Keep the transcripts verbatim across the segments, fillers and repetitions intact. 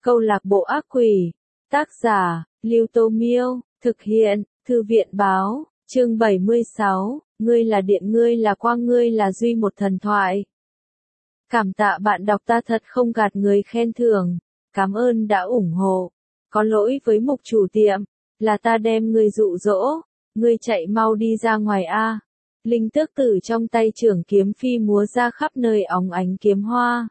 Câu lạc bộ ác quỷ. Tác giả, Lưu Tô Miêu. Thực hiện, Thư viện Báo. Chương bảy mươi sáu. Ngươi là điện, ngươi là quang, ngươi là duy, một thần thoại. Cảm tạ bạn đọc, ta thật không gạt người khen thưởng. Cảm ơn đã ủng hộ. Có lỗi với mục chủ tiệm, là ta đem ngươi dụ dỗ. Ngươi chạy mau đi ra ngoài a. Linh tước tử trong tay trưởng kiếm phi múa ra khắp nơi óng ánh kiếm hoa.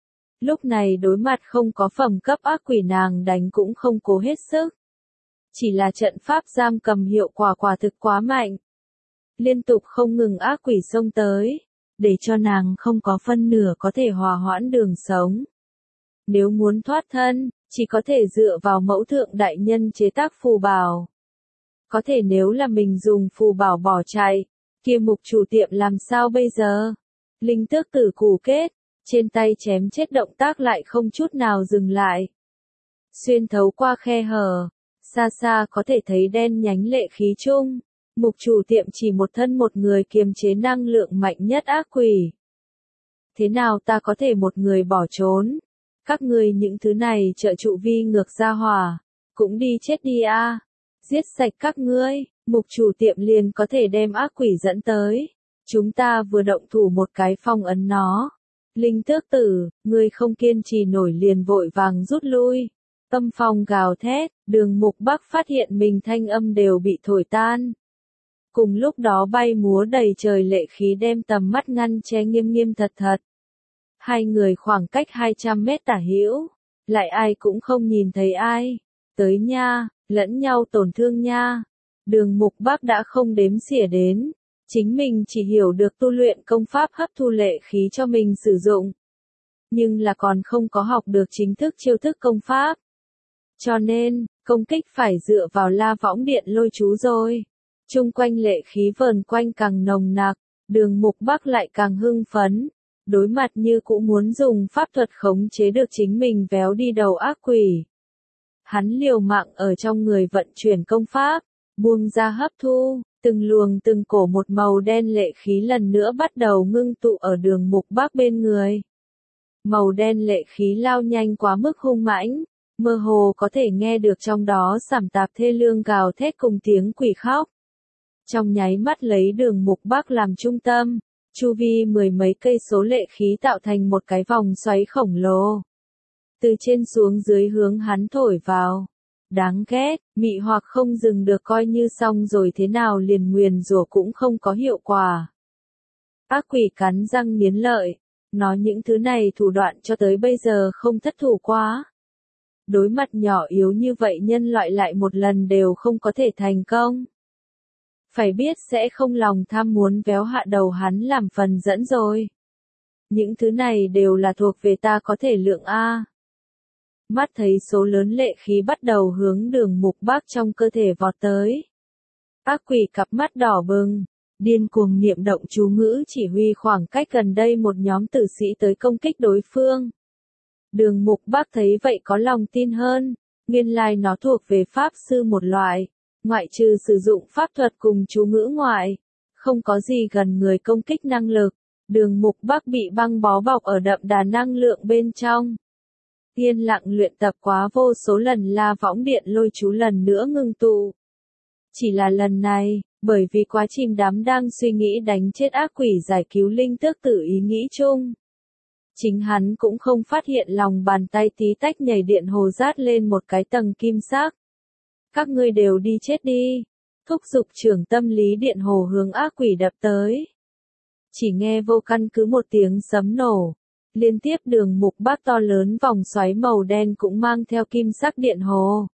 Lúc này đối mặt không có phẩm cấp ác quỷ, nàng đánh cũng không cố hết sức. Chỉ là trận pháp giam cầm hiệu quả quả thực quá mạnh. Liên tục không ngừng ác quỷ xông tới, để cho nàng không có phân nửa có thể hòa hoãn đường sống. Nếu muốn thoát thân, chỉ có thể dựa vào mẫu thượng đại nhân chế tác phù bảo. Có thể nếu là mình dùng phù bảo bỏ chạy, kia mục chủ tiệm làm sao bây giờ? Linh tước tử cù kết, trên tay chém chết động tác lại không chút nào dừng lại. Xuyên thấu qua khe hở, xa xa có thể thấy đen nhánh lệ khí chung. Mục chủ tiệm chỉ một thân một người kiềm chế năng lượng mạnh nhất ác quỷ. Thế nào ta có thể một người bỏ trốn? Các ngươi những thứ này trợ trụ vi ngược ra hỏa, cũng đi chết đi a. Giết sạch các ngươi, mục chủ tiệm liền có thể đem ác quỷ dẫn tới. Chúng ta vừa động thủ một cái phong ấn nó. Linh tước tử, ngươi không kiên trì nổi liền vội vàng rút lui. Âm phong gào thét, Đường Mục Bắc phát hiện mình thanh âm đều bị thổi tan. Cùng lúc đó bay múa đầy trời lệ khí đem tầm mắt ngăn che nghiêm nghiêm thật thật. Hai người khoảng cách hai trăm mét tả hữu, lại ai cũng không nhìn thấy ai. Tới nha, lẫn nhau tổn thương nha. Đường Mục Bắc đã không đếm xỉa đến. Chính mình chỉ hiểu được tu luyện công pháp hấp thu lệ khí cho mình sử dụng. Nhưng là còn không có học được chính thức chiêu thức công pháp. Cho nên, công kích phải dựa vào La Võng Điện Lôi Chú rồi. Chung quanh lệ khí vờn quanh càng nồng nặc, Đường Mục Bắc lại càng hưng phấn. Đối mặt như cũng muốn dùng pháp thuật khống chế được chính mình véo đi đầu ác quỷ. Hắn liều mạng ở trong người vận chuyển công pháp, buông ra hấp thu, từng luồng từng cổ một màu đen lệ khí lần nữa bắt đầu ngưng tụ ở Đường Mục Bắc bên người. Màu đen lệ khí lao nhanh quá mức hung mãnh, mơ hồ có thể nghe được trong đó sảm tạp thê lương gào thét cùng tiếng quỷ khóc. Trong nháy mắt lấy Đường Mục Bắc làm trung tâm, chu vi mười mấy cây số lệ khí tạo thành một cái vòng xoáy khổng lồ. Từ trên xuống dưới hướng hắn thổi vào. Đáng ghét, mị hoặc không dừng được, coi như xong rồi thế nào liền nguyền rủa cũng không có hiệu quả. Ác quỷ cắn răng nghiến lợi, nói những thứ này thủ đoạn cho tới bây giờ không thất thủ quá. Đối mặt nhỏ yếu như vậy nhân loại lại một lần đều không có thể thành công. Phải biết sẽ không lòng tham muốn véo hạ đầu hắn làm phần dẫn rồi. Những thứ này đều là thuộc về ta có thể lượng A. Mắt thấy số lớn lệ khí bắt đầu hướng Đường Mục Bắc trong cơ thể vọt tới. Ác quỷ cặp mắt đỏ bừng, điên cuồng niệm động chú ngữ chỉ huy khoảng cách gần đây một nhóm tử sĩ tới công kích đối phương. Đường Mục Bắc thấy vậy có lòng tin hơn, nguyên lai nó thuộc về pháp sư một loại, ngoại trừ sử dụng pháp thuật cùng chú ngữ ngoại, không có gì gần người công kích năng lực. Đường Mục Bắc bị băng bó bọc ở đậm đà năng lượng bên trong. Yên lặng luyện tập quá vô số lần La Võng Điện Lôi Chú lần nữa ngưng tụ. Chỉ là lần này, bởi vì quá chìm đắm đang suy nghĩ đánh chết ác quỷ giải cứu linh tước tử ý nghĩ chung. Chính hắn cũng không phát hiện lòng bàn tay tí tách nhảy điện hồ rát lên một cái tầng kim sắc. Các ngươi đều đi chết đi. Thúc giục trưởng tâm lý điện hồ hướng ác quỷ đập tới. Chỉ nghe vô căn cứ một tiếng sấm nổ. Liên tiếp Đường Mục Bắc to lớn vòng xoáy màu đen cũng mang theo kim sắc điện hồ.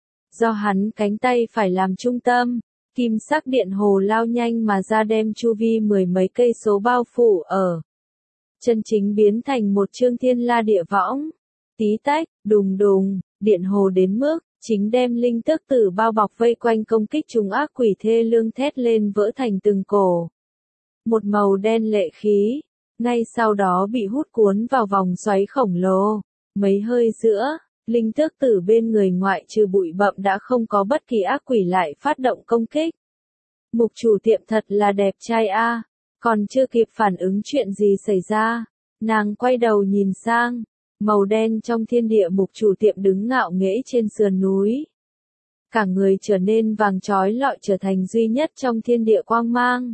Do hắn cánh tay phải làm trung tâm, kim sắc điện hồ lao nhanh mà ra đem chu vi mười mấy cây số bao phủ ở. Chân chính biến thành một chương thiên la địa võng. Tí tách, đùng đùng, điện hồ đến mức, chính đem linh tước tử bao bọc vây quanh công kích chúng ác quỷ thê lương thét lên vỡ thành từng cổ. Một màu đen lệ khí. Ngay sau đó bị hút cuốn vào vòng xoáy khổng lồ. Mấy hơi giữa, linh tước tử bên người ngoại trừ bụi bặm đã không có bất kỳ ác quỷ lại phát động công kích. Mục chủ tiệm thật là đẹp trai a. Còn chưa kịp phản ứng chuyện gì xảy ra, nàng quay đầu nhìn sang. Màu đen trong thiên địa mục chủ tiệm đứng ngạo nghễ trên sườn núi. Cả người trở nên vàng chói lọi trở thành duy nhất trong thiên địa quang mang.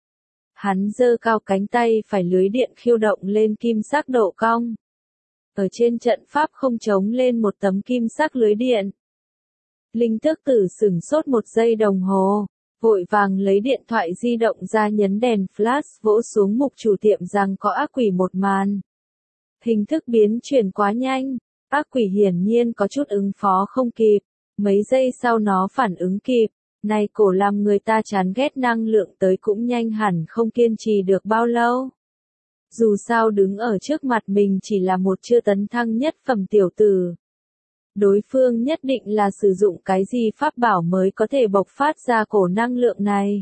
Hắn giơ cao cánh tay phải lưới điện khiêu động lên kim sắc độ cong. Ở trên trận pháp không trống lên một tấm kim sắc lưới điện. Linh Tước Tử sửng sốt một giây đồng hồ, vội vàng lấy điện thoại di động ra nhấn đèn flash vỗ xuống mục chủ tiệm rằng có ác quỷ một màn. Hình thức biến chuyển quá nhanh, ác quỷ hiển nhiên có chút ứng phó không kịp, mấy giây sau nó phản ứng kịp, này cổ làm người ta chán ghét năng lượng tới cũng nhanh hẳn không kiên trì được bao lâu. Dù sao đứng ở trước mặt mình chỉ là một chưa tấn thăng nhất phẩm tiểu tử. Đối phương nhất định là sử dụng cái gì pháp bảo mới có thể bộc phát ra cổ năng lượng này.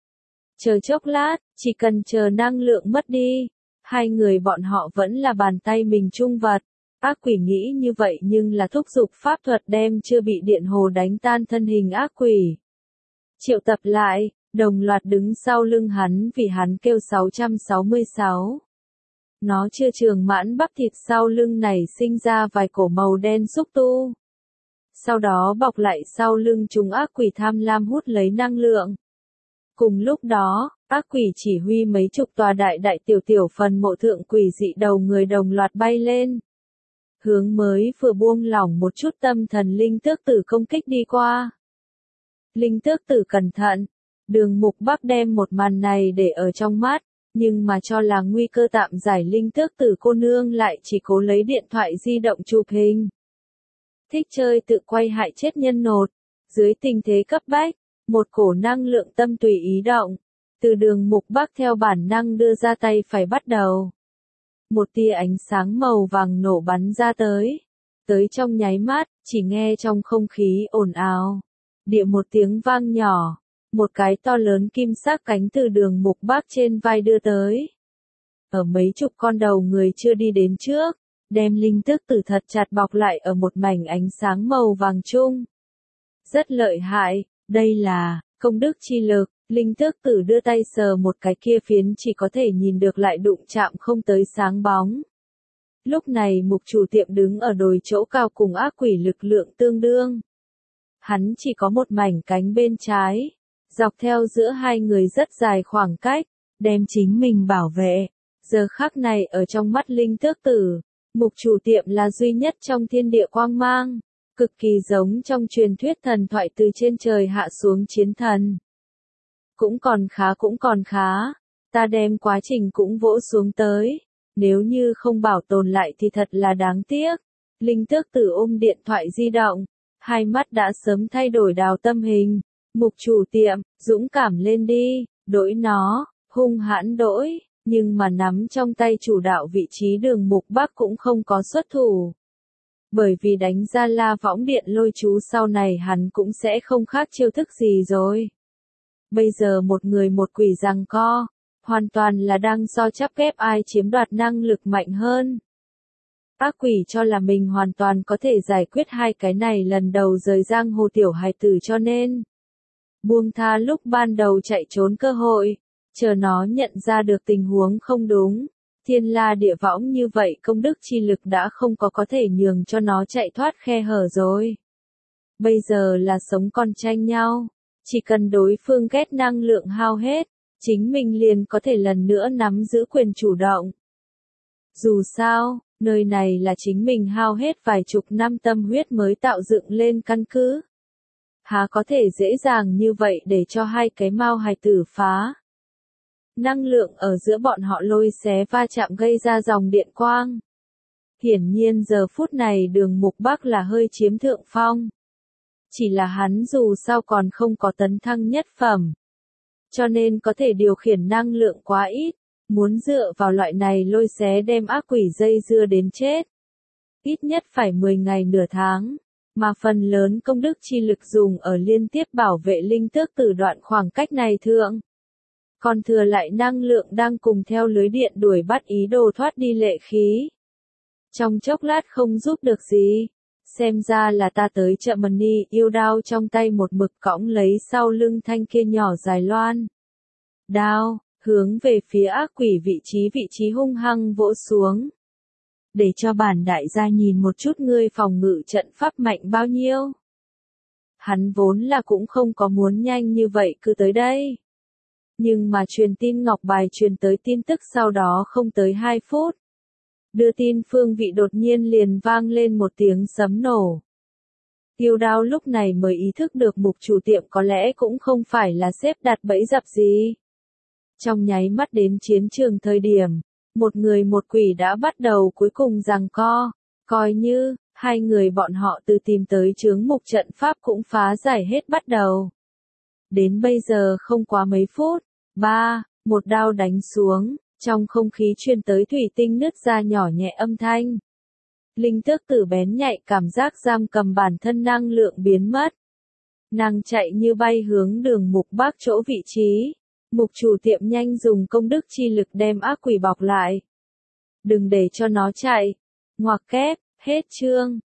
Chờ chốc lát, chỉ cần chờ năng lượng mất đi, hai người bọn họ vẫn là bàn tay mình chung vật. Ác quỷ nghĩ như vậy nhưng là thúc giục pháp thuật đem chưa bị điện hồ đánh tan thân hình ác quỷ. Triệu tập lại, đồng loạt đứng sau lưng hắn vì hắn kêu sáu trăm sáu mươi sáu. Nó chưa trường mãn bắp thịt sau lưng này sinh ra vài cổ màu đen xúc tu. Sau đó bọc lại sau lưng chúng ác quỷ tham lam hút lấy năng lượng. Cùng lúc đó, ác quỷ chỉ huy mấy chục tòa đại đại tiểu tiểu phần mộ thượng quỷ dị đầu người đồng loạt bay lên. Hướng mới vừa buông lỏng một chút tâm thần Linh Tước Tử công kích đi qua. Linh Tước Tử cẩn thận, Đường Mục Bắc đem một màn này để ở trong mắt, nhưng mà cho là nguy cơ tạm giải Linh Tước Tử cô nương lại chỉ cố lấy điện thoại di động chụp hình. Thích chơi tự quay hại chết nhân nột, dưới tình thế cấp bách, một cổ năng lượng tâm tùy ý động, từ Đường Mục Bắc theo bản năng đưa ra tay phải bắt đầu. Một tia ánh sáng màu vàng nổ bắn ra tới, tới trong nháy mắt, chỉ nghe trong không khí ồn ào, địa một tiếng vang nhỏ, một cái to lớn kim sắc cánh từ Đường Mục Bắc trên vai đưa tới. Ở mấy chục con đầu người chưa đi đến trước, đem Linh Tước Tử thật chặt bọc lại ở một mảnh ánh sáng màu vàng chung. Rất lợi hại, đây là công đức chi lực. Linh Tước Tử đưa tay sờ một cái kia phiến chỉ có thể nhìn được lại đụng chạm không tới sáng bóng. Lúc này mục chủ tiệm đứng ở đồi chỗ cao cùng ác quỷ lực lượng tương đương. Hắn chỉ có một mảnh cánh bên trái, dọc theo giữa hai người rất dài khoảng cách, đem chính mình bảo vệ. Giờ khắc này ở trong mắt Linh Tước Tử, mục chủ tiệm là duy nhất trong thiên địa quang mang, cực kỳ giống trong truyền thuyết thần thoại từ trên trời hạ xuống chiến thần. Cũng còn khá cũng còn khá, ta đem quá trình cũng vỗ xuống tới, nếu như không bảo tồn lại thì thật là đáng tiếc. Linh Tước Tử ôm điện thoại di động, hai mắt đã sớm thay đổi đào tâm hình, mục chủ tiệm, dũng cảm lên đi, đỗi nó, hung hãn đỗi, nhưng mà nắm trong tay chủ đạo vị trí Đường Mục Bắc cũng không có xuất thủ. Bởi vì đánh ra La Võng Điện Lôi Chú sau này hắn cũng sẽ không khác chiêu thức gì rồi. Bây giờ một người một quỷ giằng co, hoàn toàn là đang so chấp ghép ai chiếm đoạt năng lực mạnh hơn. Ác quỷ cho là mình hoàn toàn có thể giải quyết hai cái này lần đầu rời giang hồ tiểu hài tử cho nên buông tha lúc ban đầu chạy trốn cơ hội, chờ nó nhận ra được tình huống không đúng. Thiên La địa võng như vậy công đức chi lực đã không có có thể nhường cho nó chạy thoát khe hở rồi. Bây giờ là sống còn tranh nhau. Chỉ cần đối phương ghét năng lượng hao hết, chính mình liền có thể lần nữa nắm giữ quyền chủ động. Dù sao, nơi này là chính mình hao hết vài chục năm tâm huyết mới tạo dựng lên căn cứ. Há có thể dễ dàng như vậy để cho hai cái mao hài tử phá. Năng lượng ở giữa bọn họ lôi xé va chạm gây ra dòng điện quang. Hiển nhiên giờ phút này Đường Mục Bắc là hơi chiếm thượng phong. Chỉ là hắn dù sao còn không có tấn thăng nhất phẩm. Cho nên có thể điều khiển năng lượng quá ít, muốn dựa vào loại này lôi xé đem ác quỷ dây dưa đến chết. Ít nhất phải mười ngày nửa tháng, mà phần lớn công đức chi lực dùng ở liên tiếp bảo vệ Linh Tước Tử đoạn khoảng cách này thượng. Còn thừa lại năng lượng đang cùng theo lưới điện đuổi bắt ý đồ thoát đi lệ khí. Trong chốc lát không giúp được gì. Xem ra là ta tới chợ Mani yêu đao trong tay một mực cõng lấy sau lưng thanh kia nhỏ dài loan. Đao, hướng về phía ác quỷ vị trí vị trí hung hăng vỗ xuống. để cho bản đại gia nhìn một chút ngươi phòng ngự trận pháp mạnh bao nhiêu. Hắn vốn là cũng không có muốn nhanh như vậy cứ tới đây. Nhưng mà truyền tin ngọc bài truyền tới tin tức sau đó không tới hai phút. Đưa tin phương vị đột nhiên liền vang lên một tiếng sấm nổ. Tiêu Đao lúc này mới ý thức được mục chủ tiệm có lẽ cũng không phải là xếp đặt bẫy dập gì. Trong nháy mắt đến chiến trường thời điểm, một người một quỷ đã bắt đầu cuối cùng giằng co, coi như, hai người bọn họ từ tìm tới chướng mục trận pháp cũng phá giải hết bắt đầu. Đến bây giờ không quá mấy phút, ba, một đao đánh xuống, trong không khí truyền tới thủy tinh nứt ra nhỏ nhẹ âm thanh. Linh tước tử bén nhạy cảm giác giam cầm bản thân năng lượng biến mất. Nàng chạy như bay hướng đường mục bác chỗ vị trí. Mục chủ tiệm nhanh dùng công đức chi lực đem ác quỷ bọc lại. Đừng để cho nó chạy. Ngoặc kép, hết chương.